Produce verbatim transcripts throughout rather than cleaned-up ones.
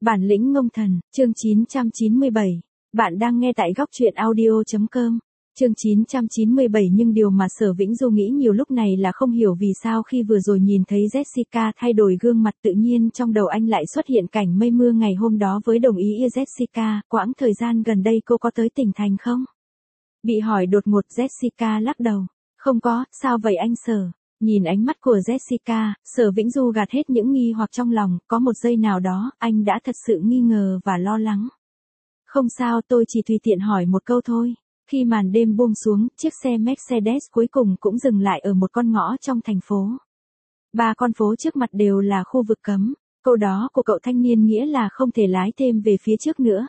Bản lĩnh ngông thần, chương chín trăm chín mươi bảy. Bạn đang nghe tại góc truyện audio chấm com. Chương chín trăm chín mươi bảy. Nhưng điều mà Sở Vĩnh Du nghĩ nhiều lúc này là không hiểu vì sao khi vừa rồi nhìn thấy Jessica thay đổi gương mặt tự nhiên trong đầu anh lại xuất hiện cảnh mây mưa ngày hôm đó với đồng ý yêu Jessica. Quãng thời gian gần đây cô có tới tỉnh thành không? Bị hỏi đột ngột, Jessica lắc đầu. Không có, sao vậy anh Sở? Nhìn ánh mắt của Jessica, Sở Vĩnh Du gạt hết những nghi hoặc trong lòng, có một giây nào đó, anh đã thật sự nghi ngờ và lo lắng. Không sao, tôi chỉ tùy tiện hỏi một câu thôi. Khi màn đêm buông xuống, chiếc xe Mercedes cuối cùng cũng dừng lại ở một con ngõ trong thành phố. Ba con phố trước mặt đều là khu vực cấm. Câu đó của cậu thanh niên nghĩa là không thể lái thêm về phía trước nữa.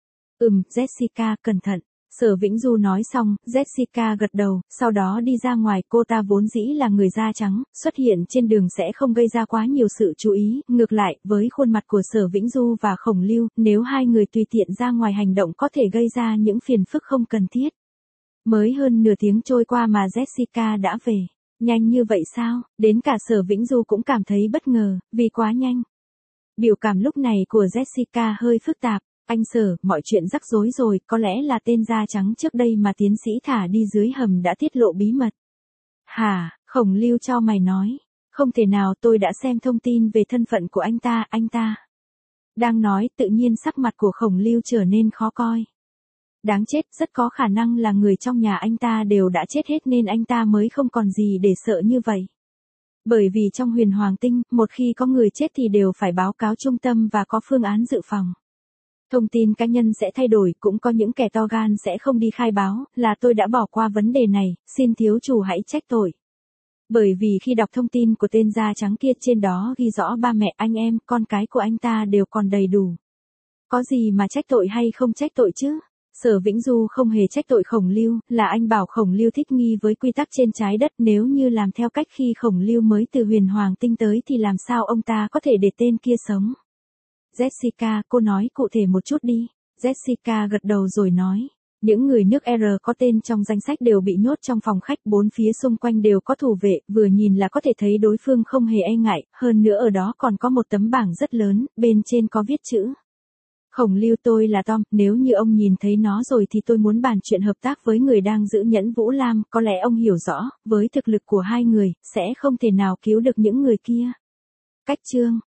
Ừm, Jessica, cẩn thận. Sở Vĩnh Du nói xong, Jessica gật đầu, sau đó đi ra ngoài. Cô ta vốn dĩ là người da trắng, xuất hiện trên đường sẽ không gây ra quá nhiều sự chú ý, ngược lại, với khuôn mặt của Sở Vĩnh Du và Khổng Lưu, nếu hai người tùy tiện ra ngoài hành động có thể gây ra những phiền phức không cần thiết. Mới hơn nửa tiếng trôi qua mà Jessica đã về. Nhanh như vậy sao? Đến cả Sở Vĩnh Du cũng cảm thấy bất ngờ, vì quá nhanh. Biểu cảm lúc này của Jessica hơi phức tạp. Anh Sở, mọi chuyện rắc rối rồi, có lẽ là tên da trắng trước đây mà tiến sĩ thả đi dưới hầm đã tiết lộ bí mật. Hả? Khổng Lưu cho mày nói. Không thể nào, tôi đã xem thông tin về thân phận của anh ta, anh ta. Đang nói, tự nhiên sắc mặt của Khổng Lưu trở nên khó coi. Đáng chết, rất có khả năng là người trong nhà anh ta đều đã chết hết nên anh ta mới không còn gì để sợ như vậy. Bởi vì trong Huyền Hoàng Tinh, một khi có người chết thì đều phải báo cáo trung tâm và có phương án dự phòng. Thông tin cá nhân sẽ thay đổi, cũng có những kẻ to gan sẽ không đi khai báo, là tôi đã bỏ qua vấn đề này, xin thiếu chủ hãy trách tội. Bởi vì khi đọc thông tin của tên da trắng kia trên đó ghi rõ ba mẹ, anh em, con cái của anh ta đều còn đầy đủ. Có gì mà trách tội hay không trách tội chứ? Sở Vĩnh Du không hề trách tội Khổng Lưu, là anh bảo Khổng Lưu thích nghi với quy tắc trên trái đất, nếu như làm theo cách khi Khổng Lưu mới từ Huyền Hoàng Tinh tới thì làm sao ông ta có thể để tên kia sống? Jessica, cô nói cụ thể một chút đi. Jessica gật đầu rồi nói. Những người nước R có tên trong danh sách đều bị nhốt trong phòng khách, bốn phía xung quanh đều có thủ vệ, vừa nhìn là có thể thấy đối phương không hề e ngại, hơn nữa ở đó còn có một tấm bảng rất lớn, bên trên có viết chữ. Khổng Lưu, tôi là Tom, nếu như ông nhìn thấy nó rồi thì tôi muốn bàn chuyện hợp tác với người đang giữ nhẫn Vũ Lam, có lẽ ông hiểu rõ, với thực lực của hai người, sẽ không thể nào cứu được những người kia. Cách chương